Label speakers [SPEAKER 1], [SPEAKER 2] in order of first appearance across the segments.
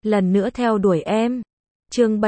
[SPEAKER 1] lần nữa theo đuổi em. Chương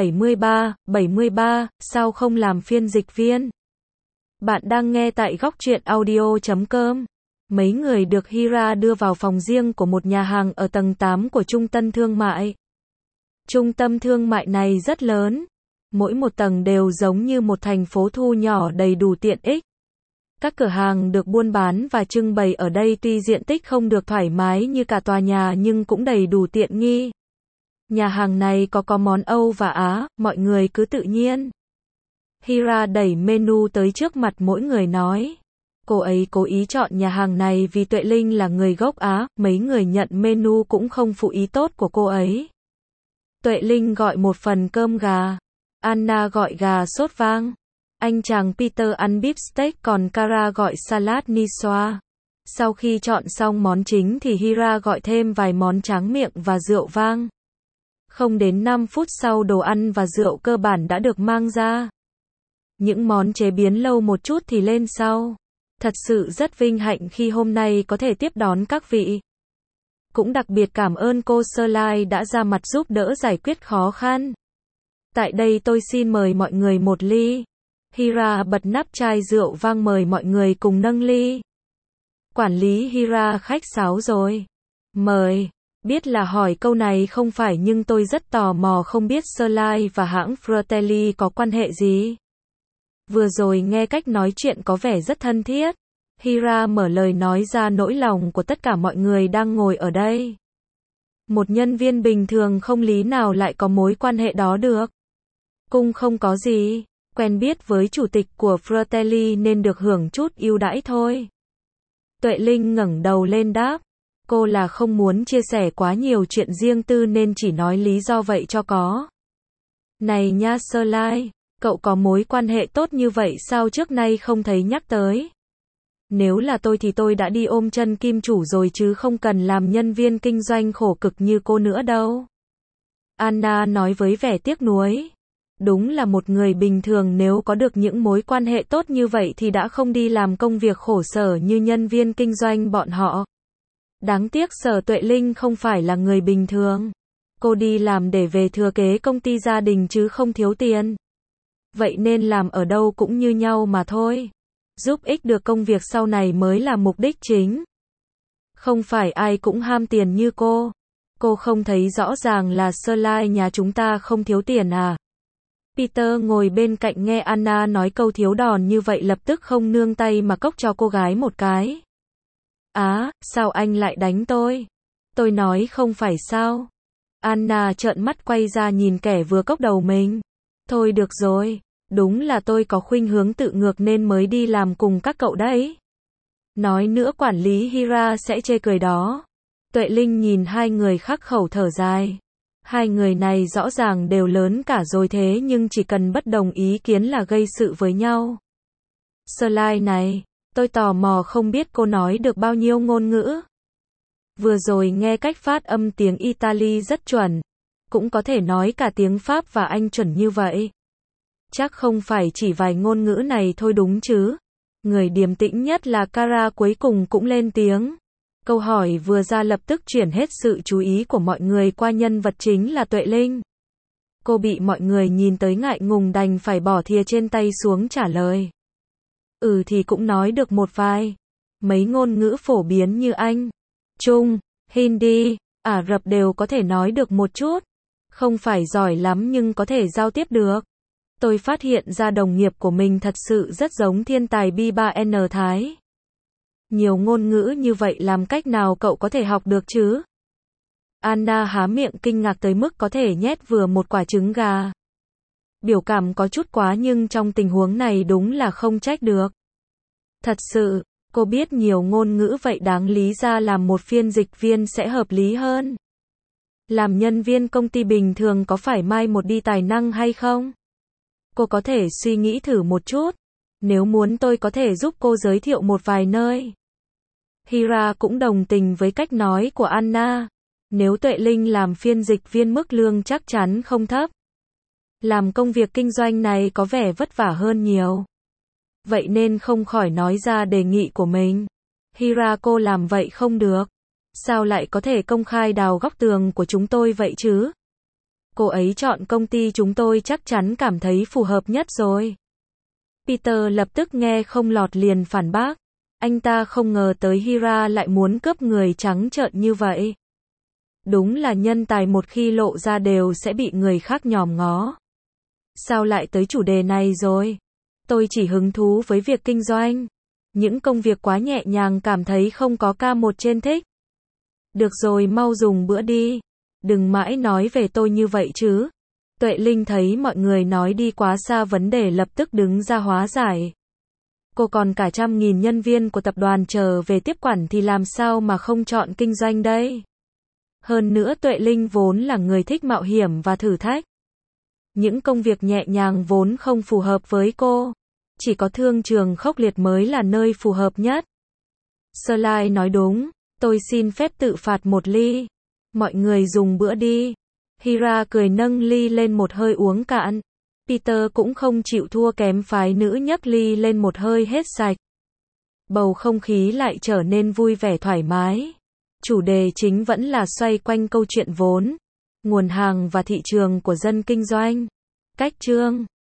[SPEAKER 1] 73, sao không làm phiên dịch viên? Bạn đang nghe tại góc truyện audio.com. Mấy người được Hira đưa vào phòng riêng của một nhà hàng ở tầng 8 của trung tâm thương mại. Trung tâm thương mại này rất lớn. Mỗi một tầng đều giống như một thành phố thu nhỏ đầy đủ tiện ích. Các cửa hàng được buôn bán và trưng bày ở đây tuy diện tích không được thoải mái như cả tòa nhà nhưng cũng đầy đủ tiện nghi. Nhà hàng này có món Âu và Á, mọi người cứ tự nhiên. Hira đẩy menu tới trước mặt mỗi người nói. Cô ấy cố ý chọn nhà hàng này vì Tuệ Linh là người gốc Á, mấy người nhận menu cũng không phụ ý tốt của cô ấy. Tuệ Linh gọi một phần cơm gà. Anna gọi gà sốt vang. Anh chàng Peter ăn beef steak còn Kara gọi salad niçoise. Sau khi chọn xong món chính thì Hira gọi thêm vài món tráng miệng và rượu vang. Không đến 5 phút sau đồ ăn và rượu cơ bản đã được mang ra. Những món chế biến lâu một chút thì lên sau. Thật sự rất vinh hạnh khi hôm nay có thể tiếp đón các vị. Cũng đặc biệt cảm ơn cô Serlai đã ra mặt giúp đỡ giải quyết khó khăn. Tại đây tôi xin mời mọi người một ly. Hira bật nắp chai rượu vang mời mọi người cùng nâng ly. Quản lý Hira khách sáo rồi. Mời. Biết là hỏi câu này không phải nhưng tôi rất tò mò không biết Serlai và hãng Fratelli có quan hệ gì. Vừa rồi nghe cách nói chuyện có vẻ rất thân thiết. Hira mở lời nói ra nỗi lòng của tất cả mọi người đang ngồi ở đây. Một nhân viên bình thường không lý nào lại có mối quan hệ đó được. Cung không có gì, quen biết với chủ tịch của Fratelli nên được hưởng chút ưu đãi thôi. Tuệ Linh ngẩng đầu lên đáp. Cô là không muốn chia sẻ quá nhiều chuyện riêng tư nên chỉ nói lý do vậy cho có. Này nha Serlai, cậu có mối quan hệ tốt như vậy sao trước nay không thấy nhắc tới? Nếu là tôi thì tôi đã đi ôm chân kim chủ rồi chứ không cần làm nhân viên kinh doanh khổ cực như cô nữa đâu. Anna nói với vẻ tiếc nuối. Đúng là một người bình thường nếu có được những mối quan hệ tốt như vậy thì đã không đi làm công việc khổ sở như nhân viên kinh doanh bọn họ. Đáng tiếc Sở Tuệ Linh không phải là người bình thường. Cô đi làm để về thừa kế công ty gia đình chứ không thiếu tiền. Vậy nên làm ở đâu cũng như nhau mà thôi. Giúp ích được công việc sau này mới là mục đích chính. Không phải ai cũng ham tiền như cô. Cô không thấy rõ ràng là Serlai nhà chúng ta không thiếu tiền à? Peter ngồi bên cạnh nghe Anna nói câu thiếu đòn như vậy lập tức không nương tay mà cốc cho cô gái một cái. Á, sao anh lại đánh tôi? Tôi nói không phải sao? Anna trợn mắt quay ra nhìn kẻ vừa cốc đầu mình. Thôi được rồi, đúng là tôi có khuynh hướng tự ngược nên mới đi làm cùng các cậu đấy. Nói nữa quản lý Hira sẽ chê cười đó. Tuệ Linh nhìn hai người khắc khẩu thở dài. Hai người này rõ ràng đều lớn cả rồi thế nhưng chỉ cần bất đồng ý kiến là gây sự với nhau. Serlai này, tôi tò mò không biết cô nói được bao nhiêu ngôn ngữ. Vừa rồi nghe cách phát âm tiếng Italy rất chuẩn. Cũng có thể nói cả tiếng Pháp và Anh chuẩn như vậy. Chắc không phải chỉ vài ngôn ngữ này thôi đúng chứ. Người điềm tĩnh nhất là Kara cuối cùng cũng lên tiếng. Câu hỏi vừa ra lập tức chuyển hết sự chú ý của mọi người qua nhân vật chính là Tuệ Linh. Cô bị mọi người nhìn tới ngại ngùng đành phải bỏ thìa trên tay xuống trả lời. Thì cũng nói được một vài. Mấy ngôn ngữ phổ biến như Anh, Trung, Hindi, Ả Rập đều có thể nói được một chút. Không phải giỏi lắm nhưng có thể giao tiếp được. Tôi phát hiện ra đồng nghiệp của mình thật sự rất giống thiên tài B3N Thái. Nhiều ngôn ngữ như vậy làm cách nào cậu có thể học được chứ? Anna há miệng kinh ngạc tới mức có thể nhét vừa một quả trứng gà. Biểu cảm có chút quá nhưng trong tình huống này đúng là không trách được. Thật sự, cô biết nhiều ngôn ngữ vậy đáng lý ra làm một phiên dịch viên sẽ hợp lý hơn. Làm nhân viên công ty bình thường có phải mai một đi tài năng hay không? Cô có thể suy nghĩ thử một chút. Nếu muốn tôi có thể giúp cô giới thiệu một vài nơi. Hira cũng đồng tình với cách nói của Anna. Nếu Tuệ Linh làm phiên dịch viên mức lương chắc chắn không thấp. Làm công việc kinh doanh này có vẻ vất vả hơn nhiều. Vậy nên không khỏi nói ra đề nghị của mình. Hira cô làm vậy không được. Sao lại có thể công khai đào góc tường của chúng tôi vậy chứ? Cô ấy chọn công ty chúng tôi chắc chắn cảm thấy phù hợp nhất rồi. Peter lập tức nghe không lọt liền phản bác. Anh ta không ngờ tới Hira lại muốn cướp người trắng trợn như vậy. Đúng là nhân tài một khi lộ ra đều sẽ bị người khác nhòm ngó. Sao lại tới chủ đề này rồi? Tôi chỉ hứng thú với việc kinh doanh. Những công việc quá nhẹ nhàng cảm thấy không có K1 trên thích. Được rồi, mau dùng bữa đi. Đừng mãi nói về tôi như vậy chứ. Tuệ Linh thấy mọi người nói đi quá xa vấn đề lập tức đứng ra hóa giải. Cô còn cả 100.000 nhân viên của tập đoàn chờ về tiếp quản thì làm sao mà không chọn kinh doanh đây? Hơn nữa Tuệ Linh vốn là người thích mạo hiểm và thử thách. Những công việc nhẹ nhàng vốn không phù hợp với cô. Chỉ có thương trường khốc liệt mới là nơi phù hợp nhất. Sơ Lai nói đúng, tôi xin phép tự phạt một ly. Mọi người dùng bữa đi. Hira cười nâng ly lên một hơi uống cạn. Peter cũng không chịu thua kém phái nữ nhấc ly lên một hơi hết sạch. Bầu không khí lại trở nên vui vẻ thoải mái. Chủ đề chính vẫn là xoay quanh câu chuyện vốn, nguồn hàng và thị trường của dân kinh doanh. Cách chương